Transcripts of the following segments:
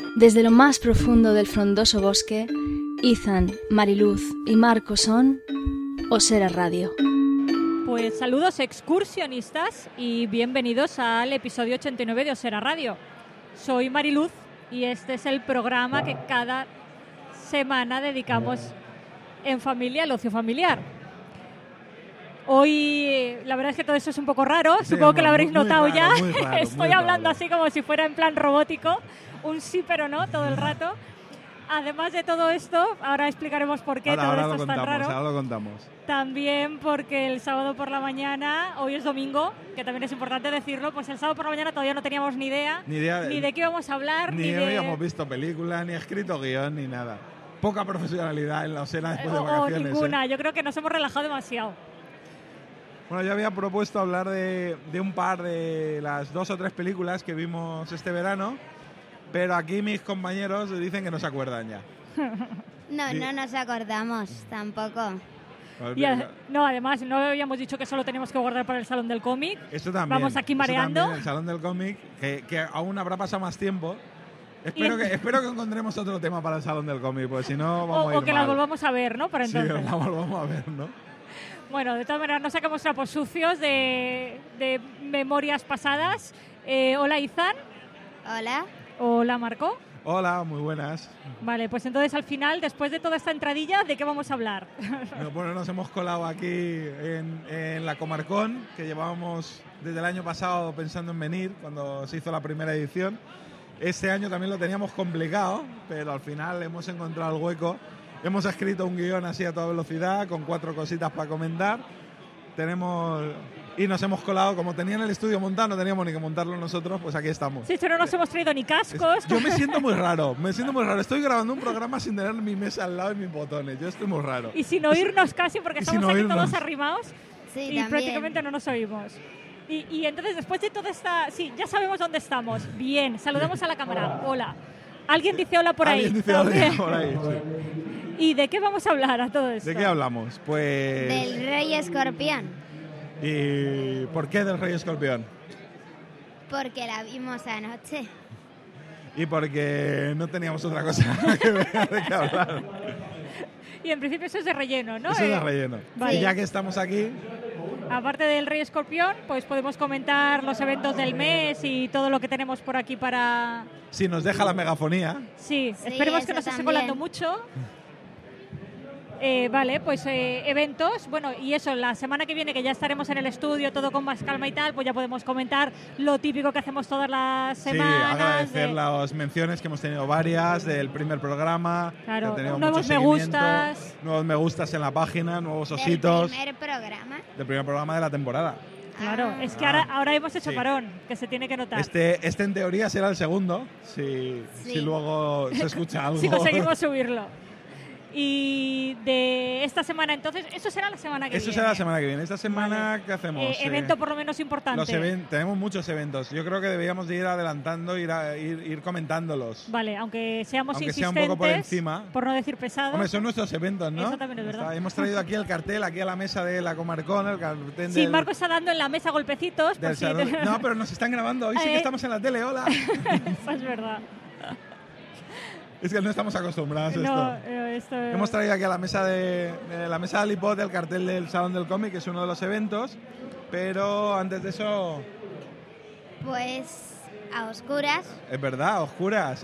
Desde lo más profundo del frondoso bosque, Ethan, Mariluz y Marco son Osera Radio. Pues saludos excursionistas y bienvenidos al episodio 89 de Osera Radio. Soy Mariluz y este es el programa que cada semana dedicamos en familia al ocio familiar. Hoy la verdad es que todo esto es un poco raro, sí, supongo que lo habréis notado raro, ya. Raro, estoy hablando así como si fuera en plan robótico, un sí pero no todo el rato. Además de todo esto, ahora explicaremos por qué todo esto es tan raro. Ahora lo contamos. También porque el sábado por la mañana, hoy es domingo, que también es importante decirlo, pues el sábado por la mañana todavía no teníamos ni idea ni de qué íbamos a hablar. Ni habíamos visto películas, ni escrito guión, ni nada. Poca profesionalidad en la Osera después de vacaciones. Ninguna, yo creo que nos hemos relajado demasiado. Bueno, yo había propuesto hablar de un par de las 2 o 3 películas que vimos este verano, pero aquí mis compañeros dicen que no se acuerdan ya. No nos acordamos tampoco. No, además, no habíamos dicho que solo tenemos que guardar para el Salón del Cómic. Esto también. Vamos aquí mareando. También, el Salón del Cómic, que aún habrá pasado más tiempo. Espero que encontremos otro tema para el Salón del Cómic, porque si no vamos a ir O que mal. la volvamos a ver, ¿no? Para entonces. Sí, la volvamos a ver, ¿no? Bueno, de todas maneras, no saquemos trapos sucios de memorias pasadas. Hola, Ethan. Hola. Hola, Marco. Hola, muy buenas. Vale, pues entonces al final, después de toda esta entradilla, ¿de qué vamos a hablar? Bueno, nos hemos colado aquí en la Comarcón, que llevábamos desde el año pasado pensando en venir, cuando se hizo la primera edición. Este año también lo teníamos complicado, pero al final hemos encontrado el hueco. Hemos escrito un guión así a toda velocidad, con 4 cositas para comentar. Y nos hemos colado, como tenían el estudio montado, no teníamos ni que montarlo nosotros, pues aquí estamos. Sí, pero no nos hemos traído ni cascos. Yo me siento muy raro. Estoy grabando un programa sin tener mi mesa al lado y mis botones. Yo estoy muy raro. Y sin oírnos casi, porque estamos aquí todos arrimados sí, y también. Prácticamente no nos oímos. Y entonces, después de toda esta... Sí, ya sabemos dónde estamos. Bien, saludamos a la cámara. Hola. ¿Alguien dice hola por ahí? Alguien dice hola por ahí, sí. ¿Y de qué vamos a hablar a todo esto? ¿De qué hablamos? Pues... Del Rey Escorpión. ¿Y por qué del Rey Escorpión? Porque la vimos anoche. Y porque no teníamos otra cosa de que hablar. Y en principio eso es de relleno, ¿no? Eso es de relleno. Vale. Y ya que estamos aquí... Aparte del Rey Escorpión, pues podemos comentar los eventos del mes y todo lo que tenemos por aquí para... Si nos deja la megafonía. Sí, esperemos que no se esté colando mucho. Vale, pues eventos, bueno, y eso, la semana que viene que ya estaremos en el estudio, todo con más calma y tal, pues ya podemos comentar lo típico que hacemos todas las semanas. Sí, agradecer las menciones, que hemos tenido varias del primer programa. Claro, que nuevos me gustas. Nuevos me gustas en la página, nuevos ositos. ¿Del primer programa? Del primer programa de la temporada. Claro, es que ahora hemos hecho parón, que se tiene que notar. Este en teoría será el segundo, si luego se escucha algo. Si conseguimos subirlo. Y de esta semana, entonces, eso será la semana que viene. Eso será la semana que viene. Esta semana, vale. ¿Qué hacemos? Evento por lo menos importante. Tenemos muchos eventos. Yo creo que deberíamos de ir adelantando, ir comentándolos. Vale, aunque seamos insistentes, sea un poco por encima. Por no decir pesados. Hombre, son nuestros eventos, ¿no? Eso también es verdad. Hemos traído aquí el cartel, aquí a la mesa de la Comarcón, el cartel Sí, Marco está dando en la mesa golpecitos. No, pero nos están grabando. Hoy sí que estamos en la tele, hola. Eso es verdad. Es que no estamos acostumbrados a esto. Hemos traído aquí a la mesa de Alipod el cartel del Salón del Cómic, que es uno de los eventos, pero antes de eso... Pues a oscuras. Es verdad, a oscuras.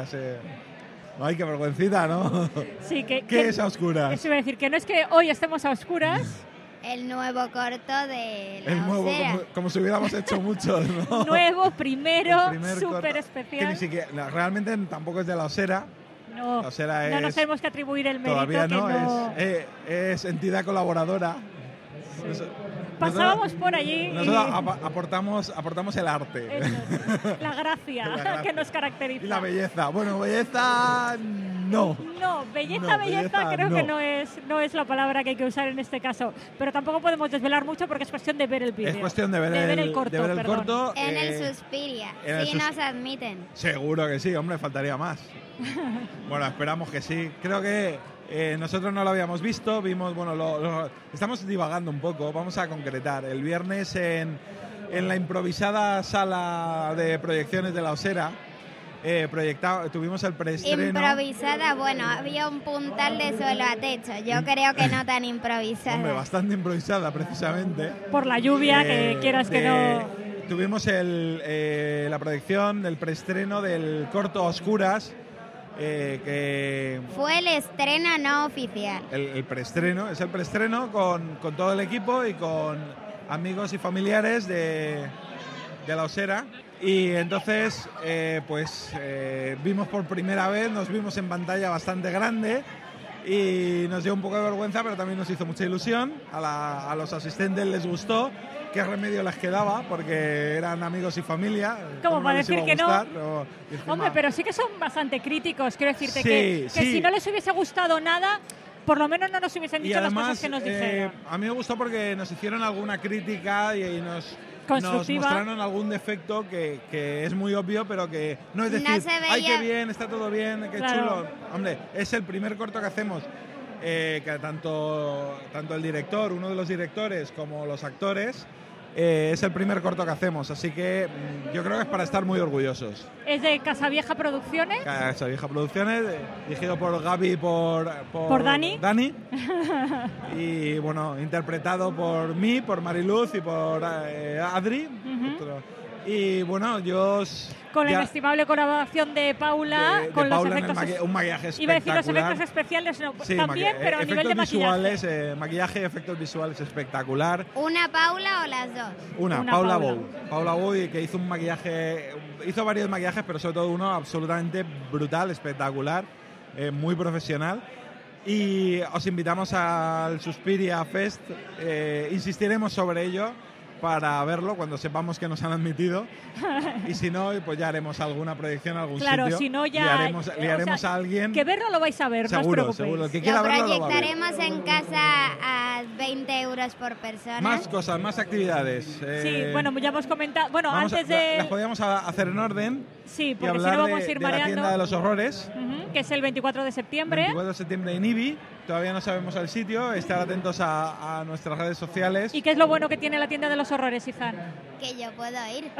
Ay, qué vergüencita, ¿no? Sí, ¿Qué es a oscuras? Eso iba a decir, que no es que hoy estemos a oscuras... El nuevo corto de la Osera. Como si hubiéramos hecho muchos, ¿no? Nuevo, primero súper especial. Que ni siquiera, realmente tampoco es de la Osera. No, la Osera no nos tenemos que atribuir el mérito. Todavía no. Es entidad colaboradora. Sí. Pasábamos por allí. Nosotros aportamos el arte. La gracia que nos caracteriza. Y la belleza. Bueno, belleza no. No, belleza creo que no es la palabra que hay que usar en este caso. Pero tampoco podemos desvelar mucho porque es cuestión de ver el vídeo. Es cuestión de ver el corto. En el Suspiria. Sí nos admiten. Seguro que sí, hombre, faltaría más. Bueno, esperamos que sí. Creo que nosotros no lo habíamos visto, vimos, estamos divagando un poco, vamos a concretar. El viernes en la improvisada sala de proyecciones de la Osera tuvimos el preestreno. Improvisada, bueno, había un puntal de suelo a techo. Yo creo que no tan improvisada. Hombre, bastante improvisada, precisamente. Por la lluvia, que quieras que no... Tuvimos la proyección del preestreno del corto Oscuras, que... Fue el estreno no oficial. El preestreno, es el preestreno con todo el equipo y con amigos y familiares de la Osera. Y entonces, vimos por primera vez, nos vimos en pantalla bastante grande y nos dio un poco de vergüenza, pero también nos hizo mucha ilusión. A los asistentes les gustó. ¿Qué remedio les quedaba? Porque eran amigos y familia. Como para decir que no. Hombre, pero sí que son bastante críticos. Quiero decirte sí, que si no les hubiese gustado nada, por lo menos no nos hubiesen dicho además, las cosas que nos dijeron. A mí me gustó porque nos hicieron alguna crítica y nos mostraron algún defecto que es muy obvio, pero que no es decir, ¡ay, qué bien, está todo bien, qué chulo! Hombre, es el primer corto que hacemos. Que tanto el director, uno de los directores, como los actores, es el primer corto que hacemos, así que yo creo que es para estar muy orgullosos. ¿Es de Casavieja Producciones? Casavieja Producciones, dirigido por Gaby y por Dani. Y bueno, interpretado por mí, por Mariluz y por Adri. Y bueno, con la inestimable colaboración de Paula, con Paula los efectos... un maquillaje espectacular. Iba a decir los efectos especiales, no, sí, también, pero a nivel de maquillaje. Maquillaje y efectos visuales espectacular. ¿Una Paula o las dos? Una Paula Bou. Paula Bou, que hizo un maquillaje, hizo varios maquillajes, pero sobre todo uno absolutamente brutal, espectacular, muy profesional. Y os invitamos al Suspiria Fest, insistiremos sobre ello para verlo cuando sepamos que nos han admitido, y si no, pues ya haremos alguna proyección a algún sitio. Si no, ya le haremos a alguien. Que verlo lo vais a ver, seguro, no os preocupéis. Seguro, el que quiera verlo lo va a ver. Proyectaremos en casa a 20 euros por persona. Más cosas, más actividades. Sí, bueno, ya hemos comentado. Bueno, antes de. Las podríamos hacer en orden. Sí, porque y hablar si no vamos a ir mareando. De la tienda de los horrores. Que es el 24 de septiembre. 24 de septiembre en IBI. Todavía no sabemos el sitio. Estar atentos a nuestras redes sociales. ¿Y qué es lo bueno que tiene la tienda de los horrores, Izan? Que yo puedo ir.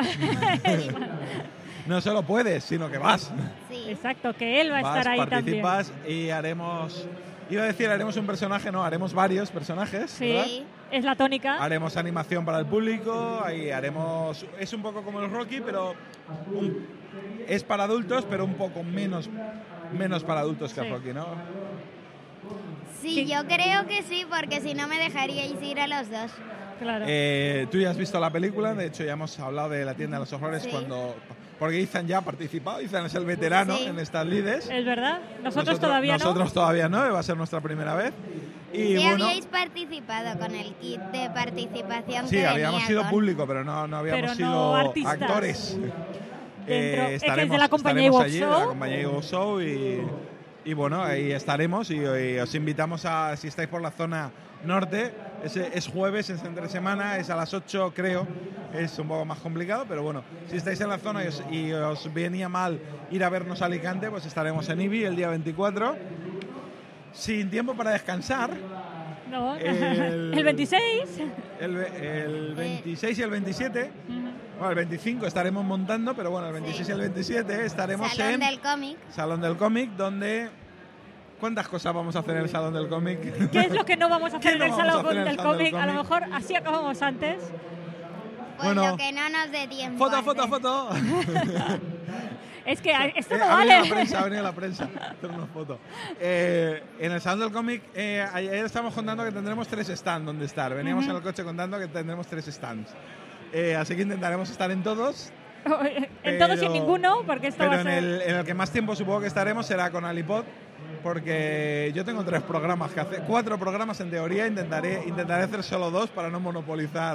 No solo puedes, sino que vas. Sí. Exacto, que él va a estar ahí también. Participas y haremos... Iba a decir, haremos un personaje, no, haremos varios personajes. Sí, ¿verdad? es la tónica. Haremos animación para el público, ahí haremos... Es un poco como el Rocky, pero es para adultos, pero un poco menos para adultos que el Rocky, ¿no? Sí, yo creo que sí, porque si no me dejaríais ir a los dos. Claro. Tú ya has visto la película, de hecho ya hemos hablado de la tienda de los horrores porque Ethan ya ha participado, Ethan es el veterano en estas lides. Es verdad, nosotros todavía no. Nosotros todavía no, va a ser nuestra primera vez. Y sí, bueno, habíais participado con el kit de participación sí, que habíamos sido público, pero no habíamos sido actores. Es que es de la compañía Iwo Show. De la compañía Iwo Show y bueno, ahí estaremos y os invitamos a, si estáis por la zona norte, es jueves, es entre semana, es a las 8 creo, es un poco más complicado, pero bueno, si estáis en la zona y os venía mal ir a vernos a Alicante, pues estaremos en IBI el día 24, sin tiempo para descansar. No, el 26. El 26 y el 27. Bueno, el 25 estaremos montando, pero bueno, el 26 y el 27 estaremos Salón del Cómic. Salón del Cómic, donde... ¿Cuántas cosas vamos a hacer en el Salón del Cómic? ¿Qué es lo que no vamos a hacer en el Salón del Cómic? A lo mejor así acabamos antes. Pues bueno, lo que no nos dé tiempo. ¡Foto! Es que esto no vale. Ha venido la prensa. Hacer una foto. En el Salón del Cómic, ayer estamos contando que tendremos 3 stands donde estar. Veníamos en el coche contando que tendremos 3 stands. Así que intentaremos estar en todos. En todos y en ninguno, porque esto va a ser... en el que más tiempo supongo que estaremos será con Alipod, porque yo tengo 3 programas que hacer, 4 programas en teoría, intentaré hacer solo 2 para no monopolizar.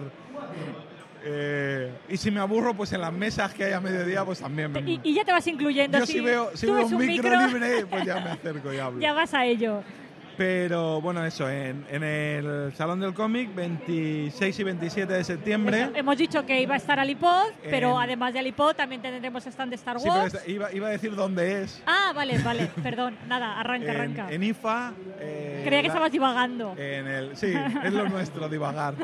Y si me aburro, pues en las mesas que hay a mediodía, pues también. Y ya te vas incluyendo. Yo si veo un micro libre, pues ya me acerco y hablo. Ya vas a ello. Pero bueno, eso, en el Salón del Cómic, 26 y 27 de septiembre. Eso, hemos dicho que iba a estar Alipod, pero además de Alipod también tendremos stand de Star Wars. Sí, pero iba a decir dónde es. Ah, vale, perdón. Nada, arranca. En IFA. Creía que estabas divagando. Sí, es lo nuestro, divagar.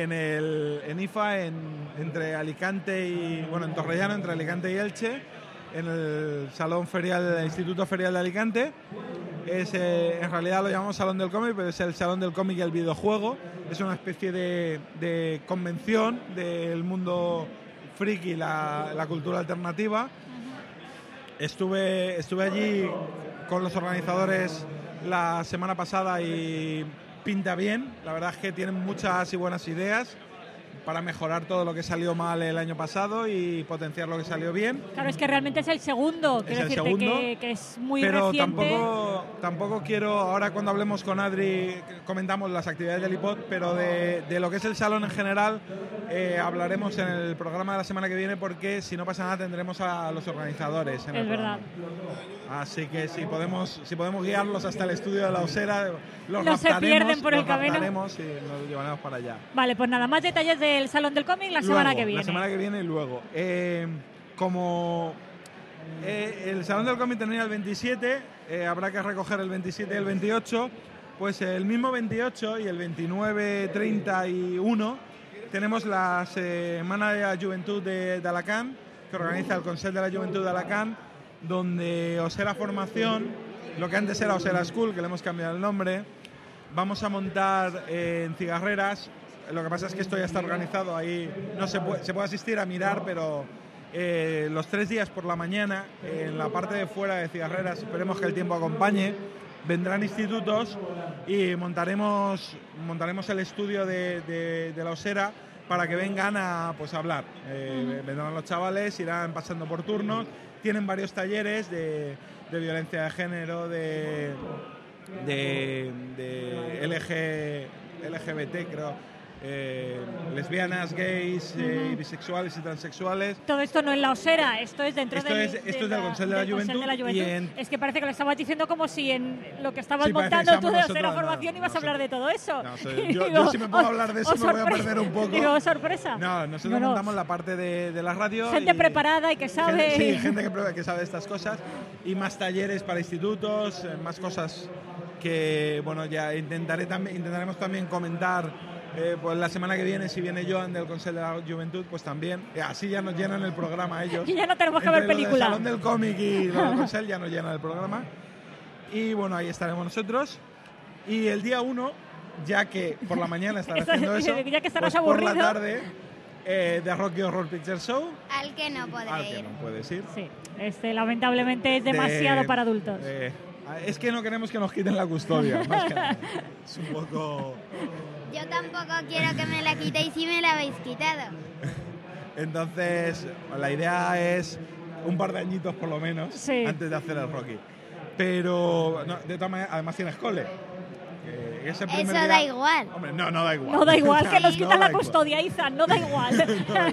En IFA, entre Alicante y... Bueno, en Torrellano, entre Alicante y Elche. en el Salón Ferial del Instituto Ferial de Alicante. En realidad lo llamamos Salón del Cómic, pero es el Salón del Cómic y el Videojuego. Es una especie de convención del mundo friki, la cultura alternativa. Estuve allí con los organizadores la semana pasada y pinta bien. La verdad es que tienen muchas y buenas ideas para mejorar todo lo que salió mal el año pasado y potenciar lo que salió bien. Claro, es que realmente es el segundo, quiero decirte que es muy reciente. Pero tampoco quiero, ahora cuando hablemos con Adri, comentamos las actividades del iPod, pero de lo que es el salón en general hablaremos en el programa de la semana que viene, porque si no pasa nada tendremos a los organizadores en el programa. Así que si podemos guiarlos hasta el estudio de la Osera, no se pierden por el camino. Y nos llevaremos para allá. Vale, pues nada, más detalles del Salón del Cómic la semana que viene. La semana que viene y luego. Como el Salón del Cómic termina el 27, habrá que recoger el 27 y el 28, pues el mismo 28 y el 29, 30 y 1 tenemos la Semana de la Juventud de Alacant, que organiza el Consell de la Juventud de Alacant, donde Osera Formación, lo que antes era Osera School, que le hemos cambiado el nombre, vamos a montar en Cigarreras. Lo que pasa es que esto ya está organizado, ahí no se puede asistir a mirar, pero los 3 días por la mañana, en la parte de fuera de Cigarreras, esperemos que el tiempo acompañe, vendrán institutos y montaremos el estudio de la Osera para que vengan a hablar. Vendrán los chavales, irán pasando por turnos, tienen varios talleres de violencia de género, de LGBT, creo. Lesbianas, gays, bisexuales y transexuales. Todo esto no es la Osera, esto es dentro del Consell de la Juventud. Es que parece que lo estabas diciendo como si en lo que estabas montando tú de Osera Formación ibas a hablar de todo eso. Yo si me pongo a hablar de eso me voy a perder un poco. Digo, sorpresa. No, nosotros montamos la parte de la radio. Gente preparada y que sabe. Gente que sabe estas cosas. Y más talleres para institutos, más cosas que, ya intentaremos también comentar. Pues la semana que viene, si viene Joan del Consell de la Juventud, pues también. Así ya nos llenan el programa ellos. Y ya no tenemos que ver película. El Salón del Cómic y el Consell ya nos llenan el programa. Y bueno, ahí estaremos nosotros. Y el día 1, ya que por la mañana estaré haciendo eso, ya que estarás pues aburrido, por la tarde, The Rocky Horror Picture Show. Al que no podré ir. Que no puedes ir. Sí, lamentablemente es demasiado para adultos. Es que no queremos que nos quiten la custodia. Más que nada. Es un poco... Yo tampoco quiero que me la quitéis si me la habéis quitado. Entonces, la idea es un par de añitos por lo menos antes de hacer el Rocky. Pero, de todas maneras, además tienes cole. Eso da igual. Hombre, no da igual. No da igual, que nos quitan la custodia, Izan, no da igual.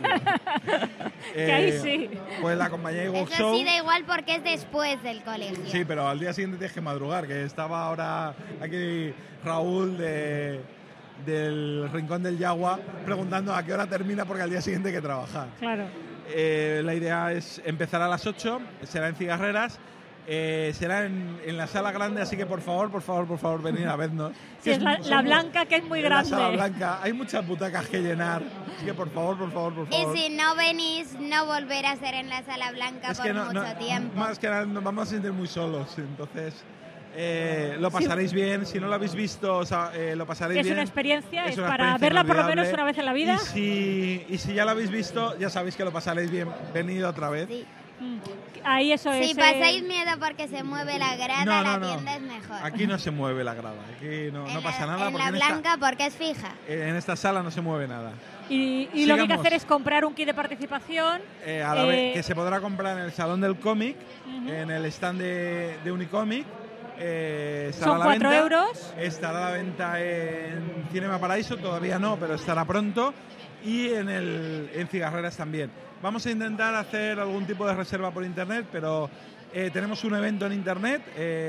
Que ahí sí. Pues la compañía Ewoks Show... Eso sí da igual porque es después del colegio. Sí, pero al día siguiente tienes que madrugar, que estaba ahora aquí Raúl del Rincón del Yagua preguntando a qué hora termina porque al día siguiente hay que trabajar. Claro. La idea es empezar a las 8, será en Cigarreras. Será en la sala grande, así que por favor, venid a vernos. Sí, es la blanca, que es muy grande. La sala blanca, hay muchas butacas que llenar, así que por favor. Y si no venís, no volverá a ser en la sala blanca por mucho tiempo. Más que nada nos vamos a sentir muy solos, entonces lo pasaréis bien. Si no lo habéis visto, lo pasaréis bien. Es una experiencia, es para verla por lo menos una vez en la vida. Y si ya lo habéis visto, ya sabéis que lo pasaréis bien. Venid otra vez. Sí. Ahí eso es. Si pasáis miedo porque se mueve la grada, la tienda es mejor. Aquí no se mueve la grada, aquí no pasa nada. En la blanca porque es fija. En esta sala no se mueve nada. Y lo que hay que hacer es comprar un kit de participación. A la vez que se podrá comprar en el Salón del Cómic, en el stand de Unicomic. Son 4 euros. Estará a la venta en Cinema Paraíso, todavía no, pero estará pronto. Y en Cigarreras también. Vamos a intentar hacer algún tipo de reserva por internet, pero tenemos un evento en internet,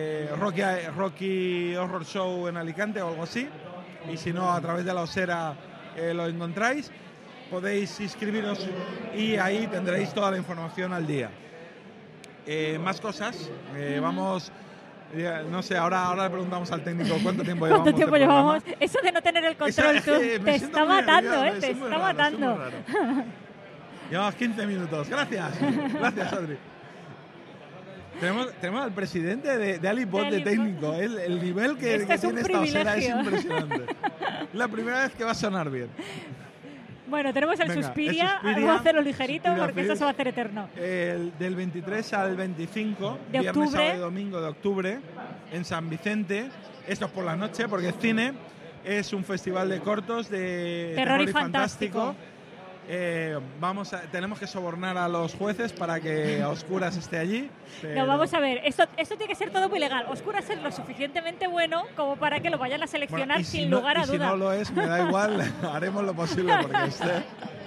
Rocky Horror Show en Alicante o algo así, y si no, a través de la Osera lo encontráis. Podéis inscribiros y ahí tendréis toda la información al día. Más cosas, vamos... No sé, ahora le preguntamos al técnico cuánto tiempo llevamos. ¿Cuánto tiempo llevamos? Eso de no tener el control tú, te está matando, te está matando. Llevamos 15 minutos. Gracias, Adri. Tenemos al presidente de Alipod de técnico. El nivel que tiene esta osera es impresionante. La primera vez que va a sonar bien. Bueno, tenemos el Suspiria. Vamos a hacerlo ligerito porque eso se va a hacer eterno. Del 23 al 25, de viernes, octubre. sábado y domingo de octubre, en San Vicente. Esto es por la noche porque es cine. Es un festival de cortos de terror y fantástico. Tenemos que sobornar a los jueces para que Oscuras esté allí. No, vamos a ver, esto tiene que ser todo muy legal. Oscuras es lo suficientemente bueno como para que lo vayan a seleccionar sin lugar a duda. Si no lo es, me da igual, haremos lo posible porque esté.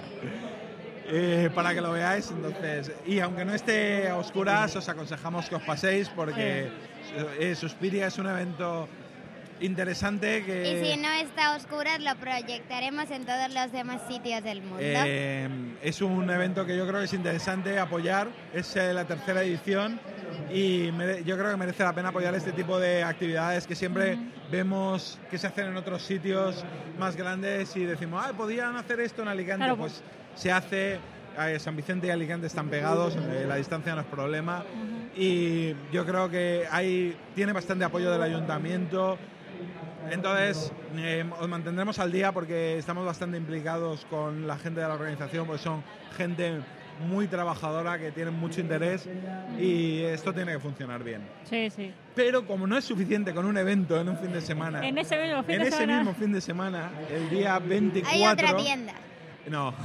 Para que lo veáis, entonces. Y aunque no esté a Oscuras, os aconsejamos que os paséis porque Suspiria es un evento interesante que... Y si no está a oscuras, lo proyectaremos en todos los demás sitios del mundo. Es un evento que yo creo que es interesante apoyar. Es la tercera edición y yo creo que merece la pena apoyar este tipo de actividades que siempre vemos que se hacen en otros sitios más grandes y decimos, podían hacer esto en Alicante. Claro. Pues se hace... San Vicente y Alicante están pegados, la distancia no es problema y yo creo que tiene bastante apoyo del ayuntamiento. Entonces, os mantendremos al día porque estamos bastante implicados con la gente de la organización, porque son gente muy trabajadora, que tienen mucho interés y esto tiene que funcionar bien. Sí, sí. Pero como no es suficiente con un evento en un fin de semana... En ese mismo fin de semana, el día 24... Hay otra tienda. No.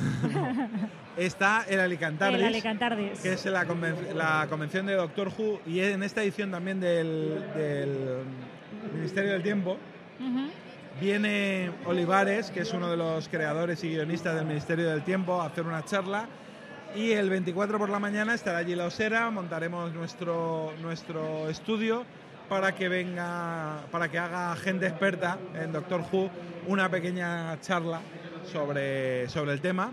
Está el Alicantardis, que es la convención de Doctor Who, y en esta edición también del Ministerio del Tiempo viene Olivares, que es uno de los creadores y guionistas del Ministerio del Tiempo, a hacer una charla. Y el 24 por la mañana estará allí la osera, montaremos nuestro estudio para que haga gente experta en Doctor Who una pequeña charla sobre el tema.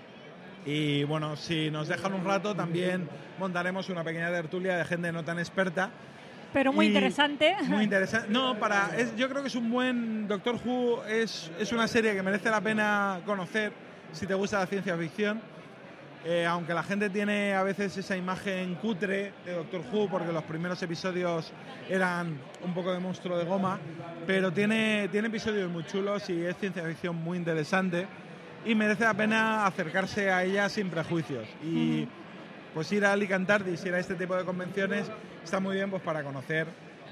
Y bueno, si nos dejan un rato también montaremos una pequeña tertulia de gente no tan experta. Pero muy interesante. Muy interesante. No, yo creo que es un buen... Doctor Who es una serie que merece la pena conocer si te gusta la ciencia ficción. Aunque la gente tiene a veces esa imagen cutre de Doctor Who, porque los primeros episodios eran un poco de monstruo de goma, pero tiene episodios muy chulos y es ciencia ficción muy interesante y merece la pena acercarse a ella sin prejuicios. Y pues ir a Alicantardis, ir a este tipo de convenciones está muy bien pues para conocer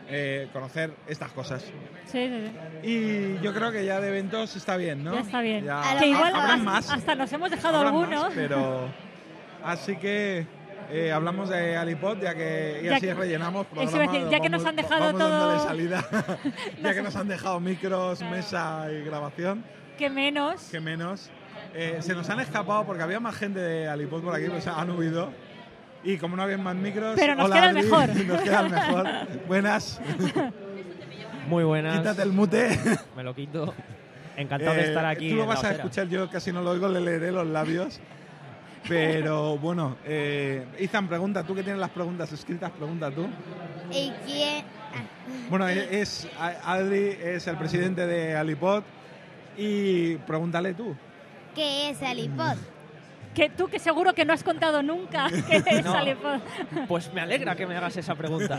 estas cosas. Sí. Y yo creo que ya de eventos está bien, ¿no? Ya está bien. Que igual habrán más. Hasta nos hemos dejado alguno. Pero así que hablamos de Alipod, así rellenamos programa. Ya que nos han dejado vamos todo... dándole salida. Ya que nos han dejado micros, mesa y grabación. ¿Qué menos? Se nos han escapado porque había más gente de Alipod por aquí, pues han huido. Y como no había más micros... Pero nos queda el mejor. Nos queda el mejor. Buenas. Muy buenas. Quítate el mute. Me lo quito. Encantado de estar aquí. Tú lo vas a escuchar, yo casi no lo oigo, le leeré los labios. Pero bueno, Ethan, pregunta, tú que tienes las preguntas escritas, pregunta tú. ¿Y quién? Bueno, Adri es el presidente de Alipod y pregúntale tú. ¿Qué es Alipod? Que tú, que seguro que no has contado nunca qué es Alipod. Pues me alegra que me hagas esa pregunta.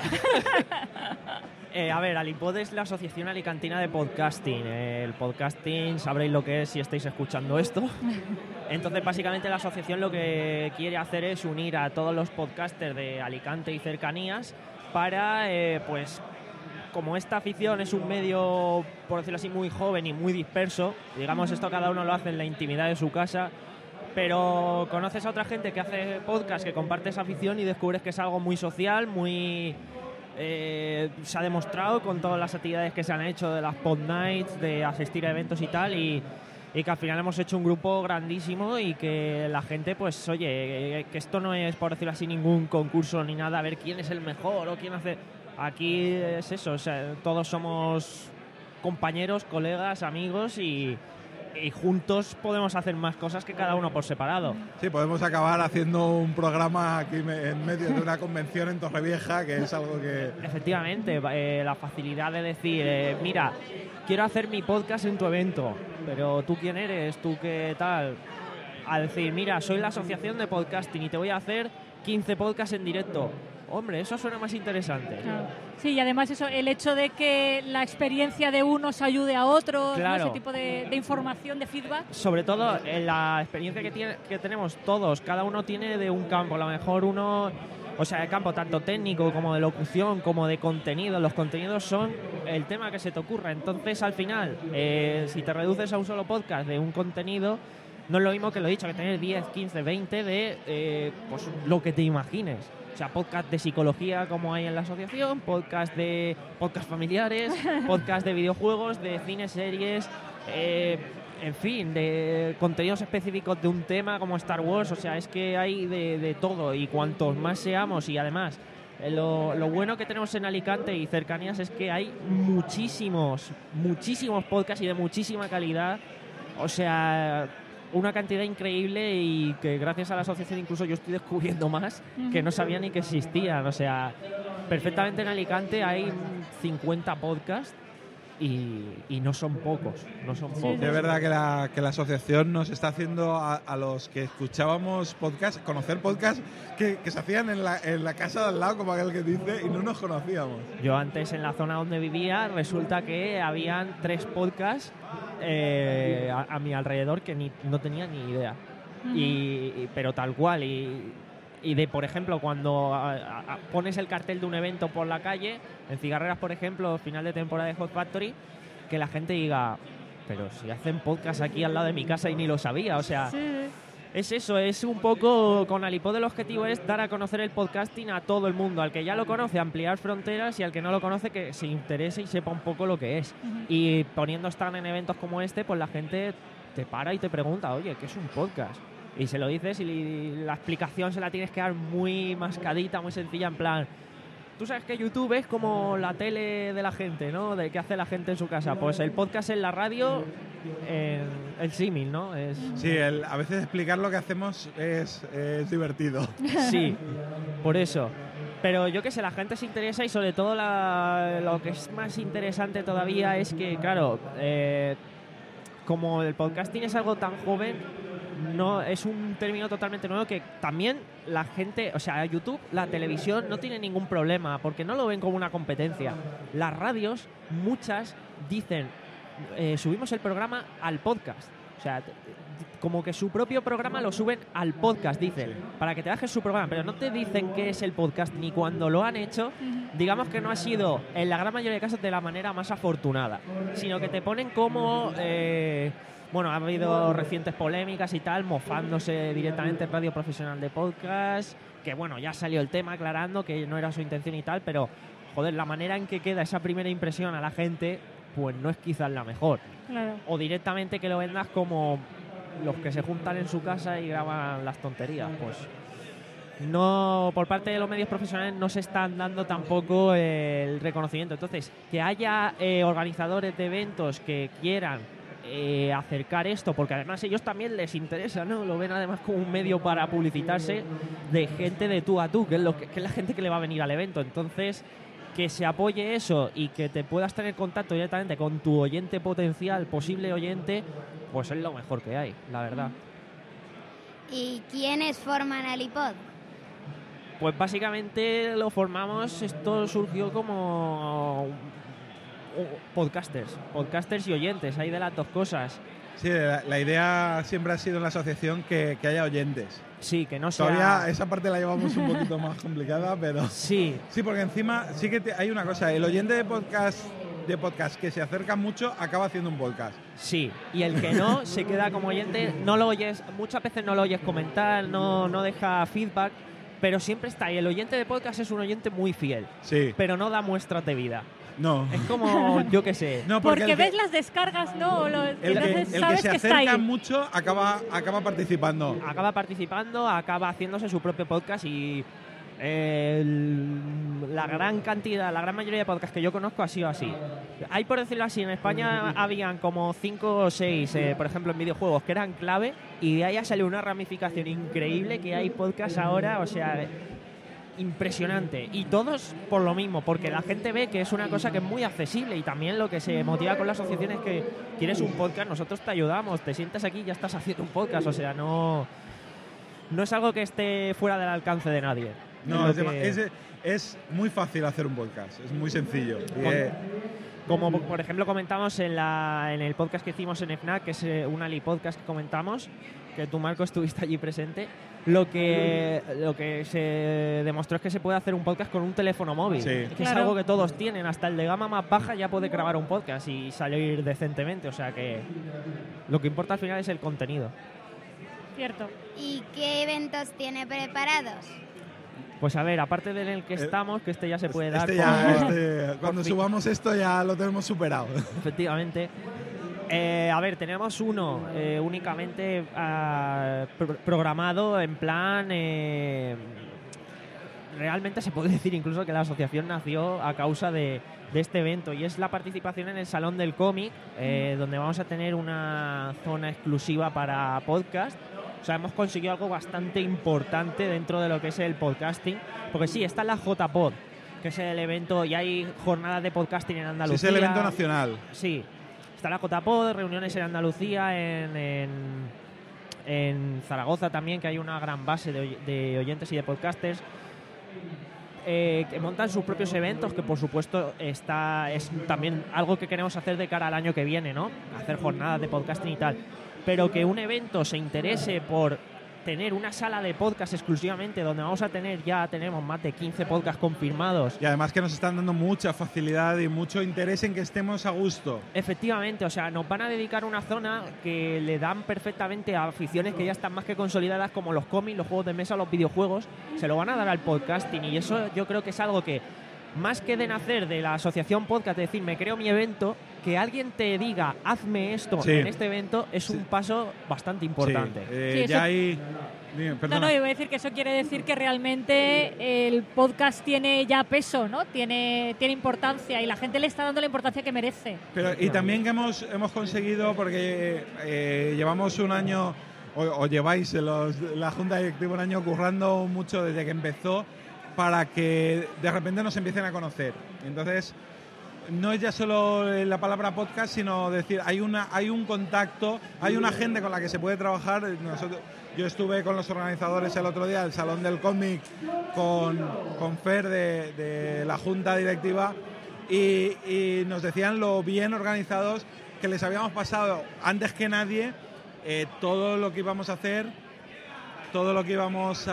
A ver, Alipod es la Asociación Alicantina de Podcasting. El podcasting sabréis lo que es si estáis escuchando esto. Entonces, básicamente, la asociación lo que quiere hacer es unir a todos los podcasters de Alicante y cercanías para, pues, como esta afición es un medio, por decirlo así, muy joven y muy disperso, digamos, esto cada uno lo hace en la intimidad de su casa, pero conoces a otra gente que hace podcast, que comparte esa afición y descubres que es algo muy social, muy... se ha demostrado con todas las actividades que se han hecho de las Pod Nights, de asistir a eventos y tal, y que al final hemos hecho un grupo grandísimo y que la gente, pues oye, que esto no es, por decirlo así, ningún concurso ni nada, a ver quién es el mejor o quién hace... Aquí es eso, o sea, todos somos compañeros, colegas, amigos y juntos podemos hacer más cosas que cada uno por separado. Sí, podemos acabar haciendo un programa aquí en medio de una convención en Torrevieja, que es algo que... Efectivamente, la facilidad de decir, mira, quiero hacer mi podcast en tu evento, pero ¿tú quién eres? ¿Tú qué tal? A decir, mira, soy la asociación de podcasting y te voy a hacer 15 podcasts en directo. Hombre, eso suena más interesante. Claro. Sí, y además eso, el hecho de que la experiencia de unos ayude a otros, Claro. ¿no? Ese tipo de información, de feedback. Sobre todo en la experiencia que tenemos todos, cada uno tiene de un campo. A lo mejor uno, o sea, de campo tanto técnico como de locución, como de contenido. Los contenidos son el tema que se te ocurra. Entonces, al final, si te reduces a un solo podcast de un contenido, no es lo mismo que lo he dicho, que tener 10, 15, 20 de pues, lo que te imagines. O sea, podcast de psicología como hay en la asociación, podcast familiares, podcast de videojuegos, de cine, series, en fin, de contenidos específicos de un tema como Star Wars. O sea, es que hay de todo, y cuantos más seamos, y además lo bueno que tenemos en Alicante y cercanías es que hay muchísimos podcasts y de muchísima calidad. O sea, una cantidad increíble, y que gracias a la asociación incluso yo estoy descubriendo más que no sabía ni que existían. O sea, perfectamente en Alicante hay 50 podcasts y no son pocos, no son pocos. Es verdad que la asociación nos está haciendo a los que escuchábamos podcast, conocer podcasts que se hacían en la casa de al lado, como aquel que dice, y no nos conocíamos. Yo antes, en la zona donde vivía, resulta que habían 3 podcasts a mi alrededor que no tenía ni idea. Pero tal cual. Y de, por ejemplo, cuando pones el cartel de un evento por la calle, en Cigarreras, por ejemplo, final de temporada de Hot Factory, que la gente diga, pero si hacen podcast aquí al lado de mi casa y ni lo sabía. O sea, Sí. es eso, es un poco, con Alipod el objetivo es dar a conocer el podcasting a todo el mundo, al que ya lo conoce, ampliar fronteras, y al que no lo conoce, que se interese y sepa un poco lo que es. Y poniendo stand en eventos como este, pues la gente te para y te pregunta, oye, ¿qué es un podcast? Y se lo dices, y la explicación se la tienes que dar muy mascadita, muy sencilla, en plan, tú sabes que YouTube es como la tele de la gente, ¿no? De qué hace la gente en su casa. Pues el podcast es la radio, el símil, ¿no? Sí, a veces explicar lo que hacemos es divertido. Sí, por eso. Pero yo qué sé, la gente se interesa, y sobre todo lo que es más interesante todavía es que, claro, como el podcasting es algo tan joven, no es un término totalmente nuevo, que también la gente, o sea, YouTube, la televisión no tiene ningún problema porque no lo ven como una competencia. Las radios, muchas dicen, subimos el programa al podcast. O sea, como que su propio programa lo suben al podcast, dicen, para que te bajes su programa, pero no te dicen qué es el podcast, ni cuando lo han hecho. Digamos que no ha sido, en la gran mayoría de casos, de la manera más afortunada, sino que te ponen como... bueno, ha habido recientes polémicas y tal, mofándose directamente en Radio Profesional de Podcast, que bueno, ya salió el tema aclarando que no era su intención y tal, pero joder, la manera en que queda esa primera impresión a la gente, pues no es quizás la mejor. Claro. O directamente que lo vendas como los que se juntan en su casa y graban las tonterías, pues no, por parte de los medios profesionales no se están dando tampoco el reconocimiento. Entonces, que haya organizadores de eventos que quieran acercar esto, porque además a ellos también les interesa, ¿no? Lo ven además como un medio para publicitarse, de gente de tú a tú, que es la gente que le va a venir al evento. Entonces, que se apoye eso y que te puedas tener contacto directamente con tu oyente potencial, posible oyente, pues es lo mejor que hay, la verdad. ¿Y quiénes forman Alipod? Pues básicamente lo formamos, esto surgió como podcasters y oyentes, hay de las dos cosas. Sí, la idea siempre ha sido en la asociación que haya oyentes. Sí, que no sea... Todavía esa parte la llevamos un poquito más complicada, pero... Sí. Sí, porque encima sí que hay una cosa, el oyente de podcast que se acerca mucho acaba haciendo un podcast. Sí, y el que no se queda como oyente, no lo oyes, muchas veces no lo oyes comentar, no deja feedback, pero siempre está. Y el oyente de podcast es un oyente muy fiel, Sí. pero no da muestras de vida. No. Es como, yo qué sé. No, Porque ves las descargas, ¿no? Entonces el que sabes se que está ahí. acerca mucho acaba participando. Acaba participando, acaba haciéndose su propio podcast, y la gran mayoría de podcasts que yo conozco ha sido así. Hay, por decirlo así, en España habían como 5 o 6, por ejemplo, en videojuegos, que eran clave, y de ahí ha salido una ramificación increíble, que hay podcasts ahora, o sea, impresionante. Y todos por lo mismo, porque la gente ve que es una cosa que es muy accesible, y también lo que se motiva con la asociación es que quieres un podcast, nosotros te ayudamos, te sientas aquí y ya estás haciendo un podcast, o sea, no no es algo que esté fuera del alcance de nadie. No, Es lo que- es muy fácil hacer un podcast, es muy sencillo. Como por ejemplo comentamos en el podcast que hicimos en FNAC, que es un Ali podcast que comentamos, que tú, Marco, estuviste allí presente, lo que se demostró es que se puede hacer un podcast con un teléfono móvil, Sí. que Claro. es algo que todos tienen, hasta el de gama más baja ya puede grabar un podcast y salir decentemente, o sea que lo que importa al final es el contenido. Cierto. ¿Y qué eventos tiene preparados? Pues a ver, aparte del en el que estamos, que este ya se puede dar Cuando fin. subamos esto ya lo tenemos superado. efectivamente. A ver, tenemos uno únicamente programado en plan... realmente se puede decir incluso que la asociación nació a causa de este evento, y es la participación en el Salón del Cómic, donde vamos a tener una zona exclusiva para podcast. O sea, hemos conseguido algo bastante importante dentro de lo que es el podcasting, porque sí, está la JPod, que es el evento, y hay jornadas de podcasting en Sí, Andalucía. es el evento nacional. Sí, está la JPod, reuniones en Andalucía, en Zaragoza también, que hay una gran base de oyentes y de podcasters, que montan sus propios eventos, que por supuesto es también algo que queremos hacer de cara al año que viene, ¿no? Hacer jornadas de podcasting y tal. Pero que un evento se interese por tener una sala de podcast exclusivamente, donde tenemos más de 15 podcasts confirmados. Y además que nos están dando mucha facilidad y mucho interés en que estemos a gusto. Efectivamente, o sea, nos van a dedicar una zona que le dan perfectamente a aficiones que ya están más que consolidadas, como los cómics, los juegos de mesa, los videojuegos. Se lo van a dar al podcasting, y eso yo creo que es algo que, más que de nacer de la asociación podcast, es decir, me creo mi evento, que alguien te diga, hazme esto Sí. en este evento, es Sí. un paso bastante importante. Sí, Sí, eso- ya hay... Dime, No, perdona. iba a decir que eso quiere decir que realmente el podcast tiene ya peso, ¿no? Tiene importancia, y la gente le está dando la importancia que merece. Y también que hemos conseguido, porque llevamos un año, o lleváis la Junta Directiva un año currando mucho desde que empezó, para que de repente nos empiecen a conocer. Entonces, no es ya solo la palabra podcast, sino decir, hay un contacto, hay una gente con la que se puede trabajar. Yo estuve con los organizadores el otro día del Salón del Cómic, con Fer de la Junta Directiva, y nos decían lo bien organizados que les habíamos pasado antes que nadie todo lo que íbamos a hacer, todo lo que íbamos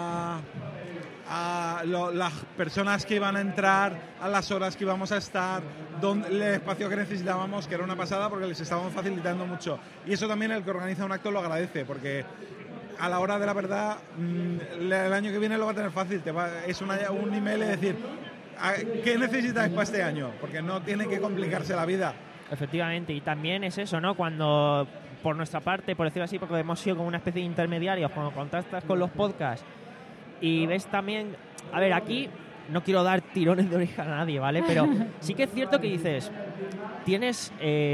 las personas que iban a entrar, a las horas que íbamos a estar, el espacio que necesitábamos, que era una pasada porque les estábamos facilitando mucho. Y eso también el que organiza un acto lo agradece, porque a la hora de la verdad, el año que viene lo va a tener fácil. Es un email y decir, ¿qué necesitáis para este año? Porque no tiene que complicarse la vida. Efectivamente, y también es eso, ¿no? Cuando, por nuestra parte, por decirlo así, porque hemos sido como una especie de intermediarios, cuando contactas con los podcasts y ves también... A ver, aquí no quiero dar tirones de oreja a nadie, ¿vale? Pero sí que es cierto que dices, tienes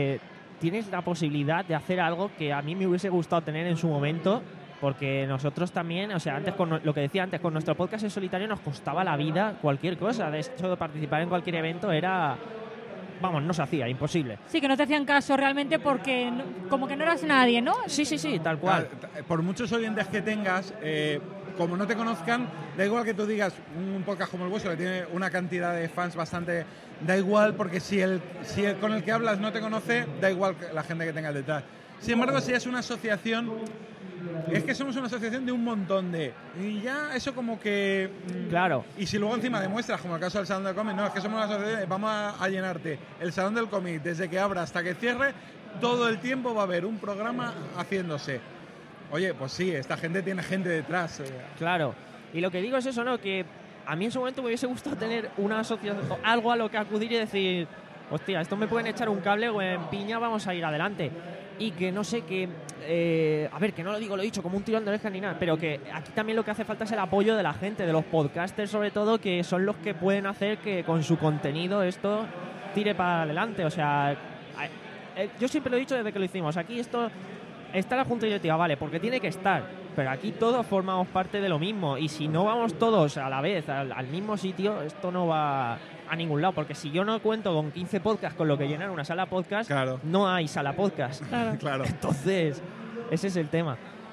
la posibilidad de hacer algo que a mí me hubiese gustado tener en su momento, porque nosotros también, o sea, antes lo que decía antes, con nuestro podcast en solitario nos costaba la vida cualquier cosa. De hecho, participar en cualquier evento era... Vamos, no se hacía, imposible. Sí, que no te hacían caso realmente porque como que no eras nadie, ¿no? Sí, tal cual. Por muchos oyentes que tengas, como no te conozcan, da igual que tú digas un podcast como el vuestro, que tiene una cantidad de fans bastante... Da igual, porque si el con el que hablas no te conoce, da igual la gente que tengas detrás. Sin embargo, si es una asociación... Es que somos una asociación de un montón de... Y ya eso como que... Claro. Y si luego encima demuestras, como el caso del Salón del Cómic, no, es que somos una asociación, vamos a llenarte el Salón del Cómic desde que abra hasta que cierre, todo el tiempo va a haber un programa haciéndose. Oye, pues sí, esta gente tiene gente detrás. Claro. Y lo que digo es eso, ¿no? Que a mí en su momento me hubiese gustado tener una asociación, algo a lo que acudir y decir, hostia, esto me pueden echar un cable o en piña vamos a ir adelante. Y que no sé, a ver, que no lo he dicho como un tirón de orejas ni nada, pero que aquí también lo que hace falta es el apoyo de la gente, de los podcasters sobre todo, que son los que pueden hacer que con su contenido esto tire para adelante. O sea, yo siempre lo he dicho desde que lo hicimos, aquí esto está la Junta Directiva, vale, porque tiene que estar, pero aquí todos formamos parte de lo mismo, y si no vamos todos a la vez al mismo sitio, esto no va a ningún lado, porque si yo no cuento con 15 podcasts con lo que llenar una sala podcast, Claro. no hay sala podcast. Claro. Entonces, ese es el tema.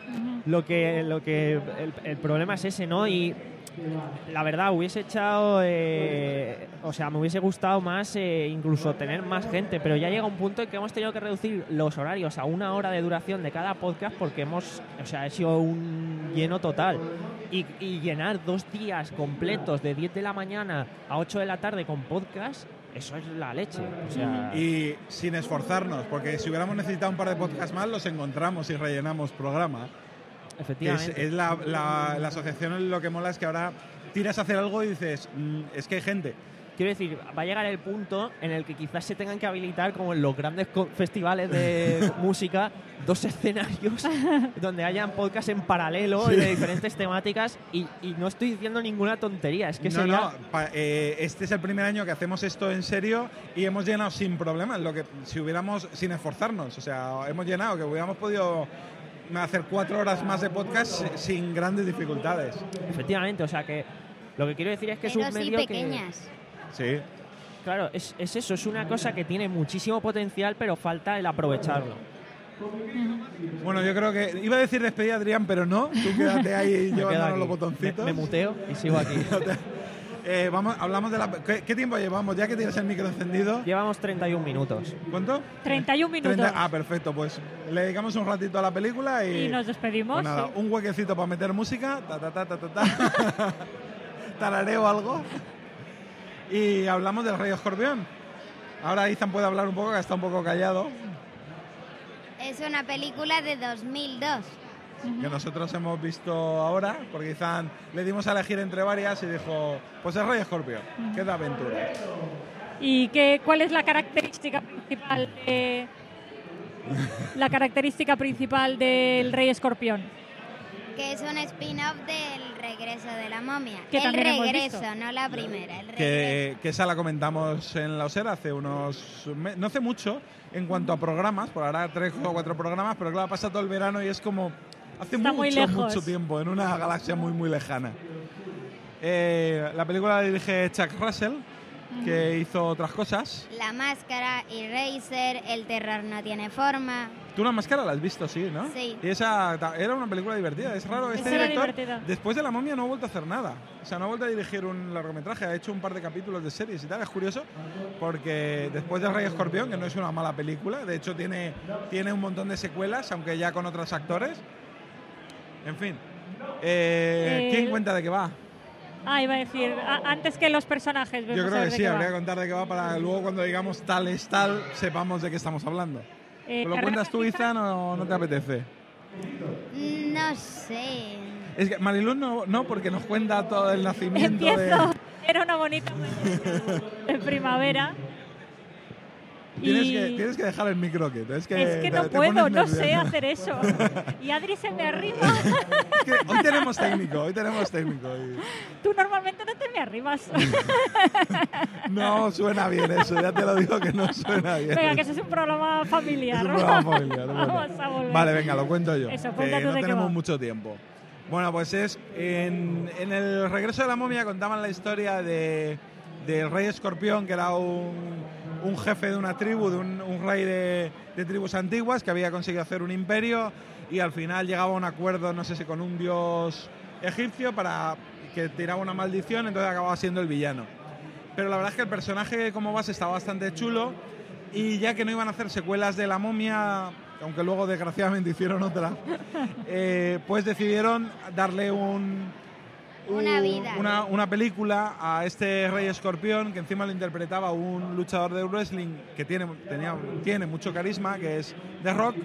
El problema es ese, ¿no? Y la verdad, hubiese echado... o sea, me hubiese gustado más incluso tener más gente, pero ya llega un punto en que hemos tenido que reducir los horarios a 1 hora de duración de cada podcast porque ha sido un lleno total. Y llenar 2 días completos de 10 de la mañana a 8 de la tarde con podcast, eso es la leche. O sea... Y sin esforzarnos, porque si hubiéramos necesitado un par de podcasts más, los encontramos y rellenamos programa. Efectivamente. Es la asociación, lo que mola es que ahora tiras a hacer algo y dices, es que hay gente. Quiero decir, va a llegar el punto en el que quizás se tengan que habilitar, como en los grandes festivales de música, 2 escenarios donde hayan podcasts en paralelo y de diferentes temáticas. Y no estoy diciendo ninguna tontería, es que este es el primer año que hacemos esto en serio y hemos llenado sin problemas, si hubiéramos, sin esforzarnos. O sea, hemos llenado, que hubiéramos podido hacer 4 horas más de podcast sin grandes dificultades. Efectivamente, o sea que lo que quiero decir es que pero es un medio pequeñas. Sí. Claro, es eso, es una cosa que tiene muchísimo potencial, pero falta el aprovecharlo. Bueno, yo creo que... Iba a decir despedida, Adrián, pero no. Tú quédate ahí llevándonos los botoncitos. Me muteo y sigo aquí. Hablamos de la... ¿Qué tiempo llevamos? Ya que tienes el micro encendido. Llevamos 31 minutos. ¿Cuánto? 31 minutos. Perfecto. Pues le dedicamos un ratito a la película y nos despedimos. Pues nada, sí. Un huequecito para meter música. Tarareo algo. Y hablamos del Rey Escorpión. Ahora Ethan puede hablar un poco, que está un poco callado. Es una película de 2002. Que nosotros hemos visto ahora, porque Ethan le dimos a elegir entre varias y dijo, pues el Rey Escorpión, que es de aventura. ¿Y cuál es la característica principal del Rey Escorpión? Que es un spin-off del Regreso de la Momia. Que el también hemos regreso, visto. no la primera. El Que regreso. esa la comentamos en la Osera hace no hace mucho en cuanto a programas, por ahora 3 o 4 programas, pero claro, pasa todo el verano y es como hace Está muy lejos. mucho tiempo, en una galaxia muy, muy lejana. La película la dirige Chuck Russell, que hizo otras cosas. La Máscara, Eraser, El terror no tiene forma. Tú La Máscara la has visto, sí, ¿no? Sí. Y esa era una película divertida. Es raro, este Era director, divertida. después de La Momia no ha vuelto a hacer nada. O sea, no ha vuelto a dirigir un largometraje. Ha hecho un par de capítulos de series y tal. Es curioso porque después del Rey Escorpión, que no es una mala película, de hecho tiene un montón de secuelas, aunque ya con otros actores. En fin. ¿Quién cuenta de qué va? Iba a decir, antes que los personajes. Yo creo que sí, habría que contar de qué va para luego cuando digamos tal es tal, sepamos de qué estamos hablando. ¿Lo cuentas tú, Ethan, o no te apetece? No sé. Es que Mariluz no, porque nos cuenta todo el nacimiento Empiezo. Era una bonita mañana de primavera. Tienes que dejar el micro quieto. Es que no te puedo, pones no nervioso. sé hacer eso. Y Adri se me arrima. Es que hoy tenemos técnico. Tú normalmente no te me arrimas. No suena bien eso, ya te lo digo que no suena bien. Venga, que eso es un programa familiar. Es un programa familiar. Bueno. Vamos a volver. Vale, venga, lo cuento yo. Eso, cuenta que tú no de qué tenemos va. mucho tiempo. Bueno, pues en el Regreso de la Momia contaban la historia del Rey Escorpión, que era un jefe de una tribu, de un rey de tribus antiguas que había conseguido hacer un imperio y al final llegaba a un acuerdo, no sé si con un dios egipcio, para que tiraba una maldición, entonces acababa siendo el villano. Pero la verdad es que el personaje como base estaba bastante chulo y ya que no iban a hacer secuelas de la momia, aunque luego desgraciadamente hicieron otra, pues decidieron darle una película a este Rey Escorpión, que encima lo interpretaba un luchador de wrestling que tiene mucho carisma, que es The Rock.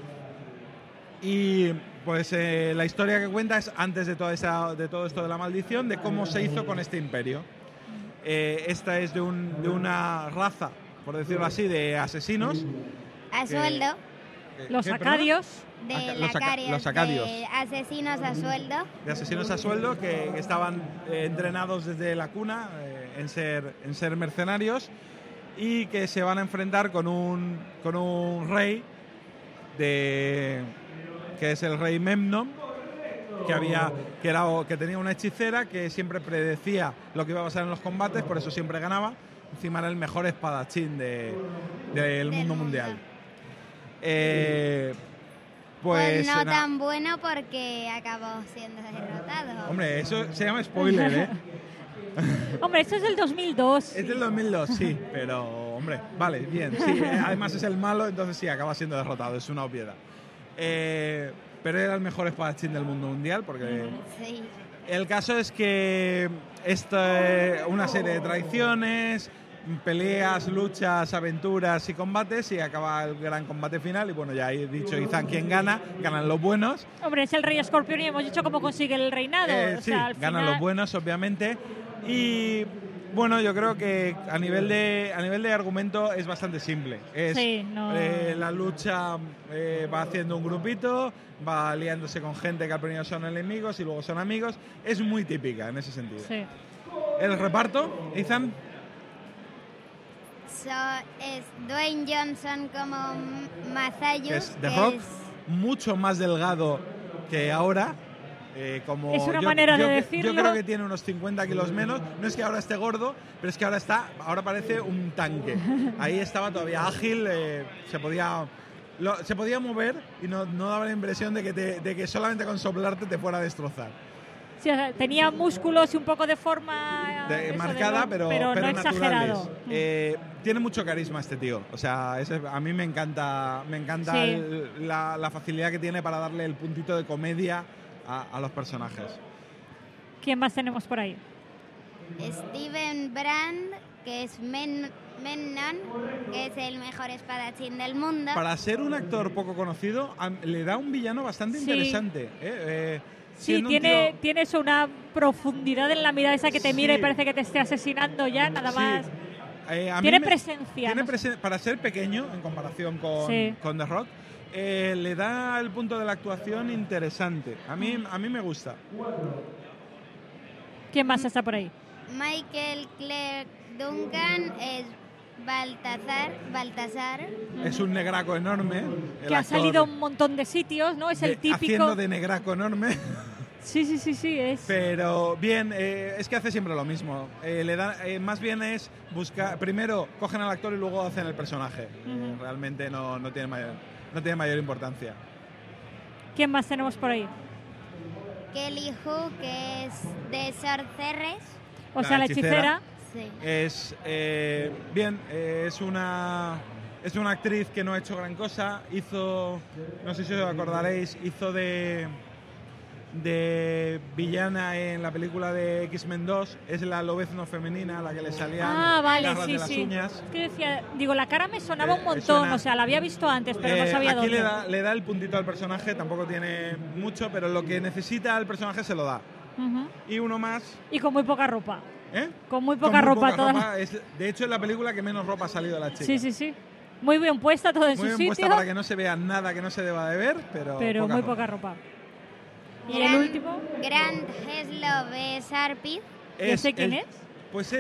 Y pues la historia que cuenta es antes de todo esto de la maldición, de cómo se hizo con este imperio. Esta es de una raza, por decirlo así, de asesinos. A sueldo. Los acadios. Los acadios. De asesinos a sueldo. De asesinos a sueldo que estaban entrenados desde la cuna en ser mercenarios y que se van a enfrentar con un rey que es el rey Memnon, que tenía una hechicera que siempre predecía lo que iba a pasar en los combates, por eso siempre ganaba. Encima era el mejor espadachín del mundo mundial. Pues no tan bueno porque acabó siendo derrotado. Hombre, eso se llama spoiler, ¿eh? Hombre, esto es del 2002. Es del 2002, sí, pero, hombre, vale, bien. Sí, además es el malo, entonces sí, acaba siendo derrotado, es una obviedad. Pero era el mejor espadachín del mundo mundial, porque... Sí. El caso es que esto es una serie de traiciones, peleas, luchas, aventuras y combates, y acaba el gran combate final. Y bueno, ya he dicho, Ethan, ¿quién gana? Ganan los buenos. Hombre, es el rey escorpión y hemos dicho cómo consigue el reinado. Sí, ganan los buenos, obviamente. Y bueno, yo creo que a nivel de argumento es bastante simple. La lucha va haciendo un grupito, va aliándose con gente que al primero son enemigos y luego son amigos. Es muy típica en ese sentido. Sí. El reparto, Ethan. Es Dwayne Johnson como Mazayus. Es The Rock, mucho más delgado que ahora. Es una manera de decirlo. Yo creo que tiene unos 50 kilos menos. No es que ahora esté gordo, pero es que ahora parece un tanque. Ahí estaba todavía ágil, se podía mover y no daba la impresión de que solamente con soplarte te fuera a destrozar. Sí, o sea, tenía músculos y un poco de forma marcada, pero no exagerado. exagerado. Tiene mucho carisma este tío. O sea, a mí me encanta Sí. la facilidad que tiene para darle el puntito de comedia a los personajes. ¿Quién más tenemos por ahí? Steven Brand, que es Memnon, que es el mejor espadachín del mundo. Para ser un actor poco conocido, le da un villano bastante interesante. Sí, tiene eso, una profundidad en la mirada esa que te mira y parece que te esté asesinando ya, nada más. Tiene presencia. Para ser pequeño, en comparación con The Rock, le da el punto de la actuación interesante. A mí me gusta. ¿Quién más está por ahí? Michael Clarke Duncan es Baltasar. Es un negraco enorme. Que ha salido a un montón de sitios, ¿no? Es el típico... Haciendo de negraco enorme. Sí, es... Pero bien, es que hace siempre lo mismo. Más bien es buscar... Primero cogen al actor y luego hacen el personaje. Realmente no tiene mayor importancia. ¿Quién más tenemos por ahí? Kelly Hu, que es de Sorceress. O sea, la hechicera. Sí. Es una actriz que no ha hecho gran cosa. No sé si os acordaréis, hizo de villana en la película de X-Men 2. Es la lobezno femenina, la que le salían garras de las uñas. Es que decía, la cara me sonaba un montón, o sea, la había visto antes, pero no sabía aquí dónde. Le da el puntito al personaje, tampoco tiene mucho, pero lo que necesita el personaje se lo da. Y uno más. Y con muy poca ropa. Con muy poca ropa. De hecho, es la película que menos ropa ha salido de la chica. Sí. Muy bien puesta, todo en su sitio. Muy bien puesta para que no se vea nada que no se deba de ver, pero muy poca ropa. ¿Y el último? Grant Heslov es Arpid. ¿No sé quién es? Pues es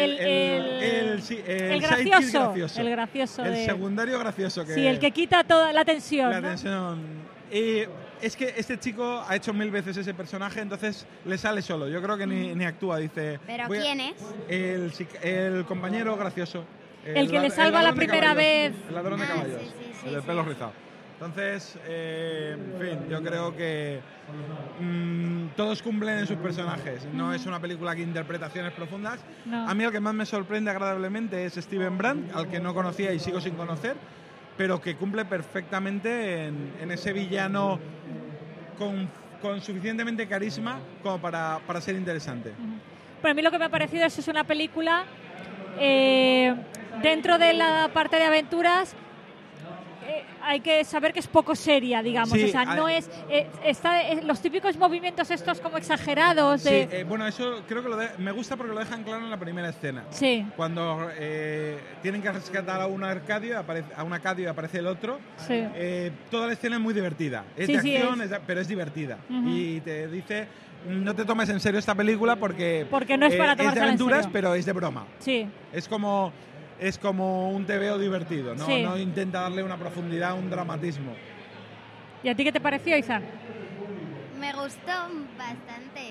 el gracioso. El gracioso. El secundario gracioso. El que quita toda la tensión. La tensión. Y es que este chico ha hecho 1000 veces ese personaje, entonces le sale solo. Yo creo que ni actúa, dice... ¿Pero quién es? El compañero gracioso. El que le salva la primera vez. El ladrón de caballos. Sí, el del pelo rizado. Entonces, en fin, yo creo que todos cumplen en sus personajes. No es una película que interpretaciones profundas. No. A mí el que más me sorprende agradablemente es Steven Brand, al que no conocía y sigo sin conocer, pero que cumple perfectamente en ese villano con suficientemente carisma como para ser interesante. Para mí lo que me ha parecido es una película dentro de la parte de aventuras. Hay que saber que es poco seria, digamos. Sí, o sea, no es... los típicos movimientos estos como exagerados. Sí, bueno, eso creo que me gusta porque lo dejan claro en la primera escena. Sí. Cuando tienen que rescatar a un Arcadio y aparece el otro. Sí. Toda la escena es muy divertida. Es de acción, pero es divertida. Y te dice... No te tomes en serio esta película porque no es para tomársela es de aventuras, en serio. pero es de broma. Sí. Es como un TVO divertido, ¿no? Sí. No intenta darle una profundidad, un dramatismo. ¿Y a ti qué te pareció, Izan? Me gustó bastante.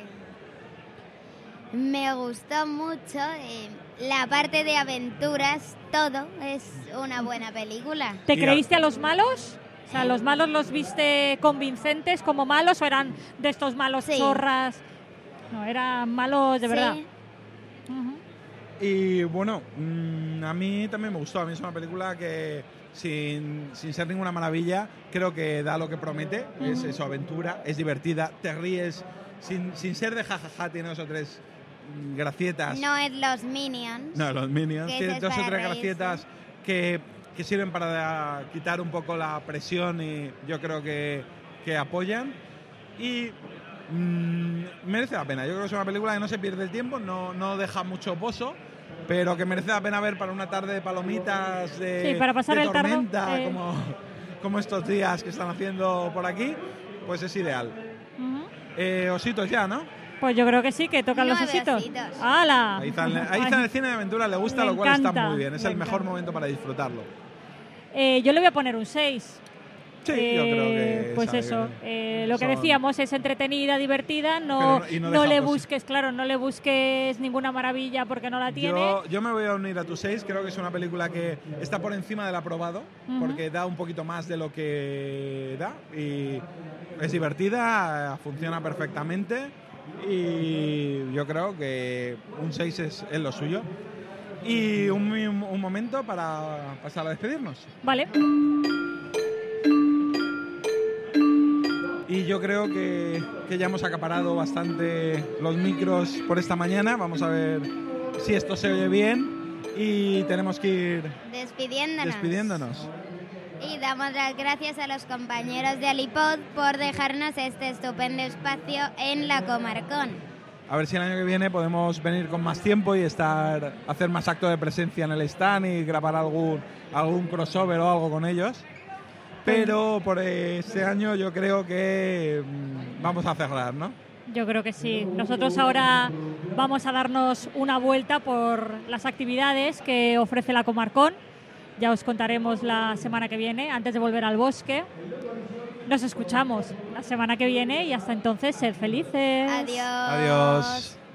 Me gustó mucho la parte de aventuras, todo. Es una buena película. ¿Te creíste a los malos? O sea, ¿los malos los viste convincentes como malos o eran de estos malos Sí. chorras? No, eran malos de verdad. Sí. Ujú. Y bueno, a mí también me gustó. A mí es una película que, sin ser ninguna maravilla, creo que da lo que promete. Es eso, aventura, es divertida, te ríes, sin ser de jajaja, tiene 2 o 3 gracietas. No es los Minions. No, los Minions. Que Tiene eso es 2 o para 3 reírse. gracietas que sirven para quitar un poco la presión y yo creo que apoyan. Y merece la pena. Yo creo que es una película que no se pierde el tiempo, no deja mucho pozo, pero que merece la pena ver para una tarde de palomitas, Sí, para pasar de el tardo, tormenta, como estos días que están haciendo por aquí, pues es ideal. Ujú. Ositos ya, ¿no? Pues yo creo que sí, que tocan los 9 ositos. ositos. ¡Hala! Ahí está en el cine de aventura, le gusta, Me lo cual está encanta, muy bien. Es me el mejor encanta. momento para disfrutarlo. Yo le voy a poner un 6. Sí, yo creo que pues sabe eso, que lo que son- decíamos es entretenida, divertida, Pero y no no deja le pozo. busques, claro, no le busques ninguna maravilla porque no la tiene. Yo me voy a unir a tu 6, creo que es una película que está por encima del aprobado, Ujú. porque da un poquito más de lo que da y es divertida, funciona perfectamente y yo creo que un 6 es lo suyo. Y un momento para pasar a despedirnos. Vale. Y yo creo que ya hemos acaparado bastante los micros por esta mañana. Vamos a ver si esto se oye bien y tenemos que ir despidiéndonos. Y damos las gracias a los compañeros de Alipod por dejarnos este estupendo espacio en la Comarcón. A ver si el año que viene podemos venir con más tiempo y hacer más acto de presencia en el stand y grabar algún crossover o algo con ellos. Pero por este año yo creo que vamos a cerrar, ¿no? Yo creo que sí. Nosotros ahora vamos a darnos una vuelta por las actividades que ofrece la Comarcón. Ya os contaremos la semana que viene, antes de volver al bosque. Nos escuchamos la semana que viene y hasta entonces, sed felices. Adiós. Adiós.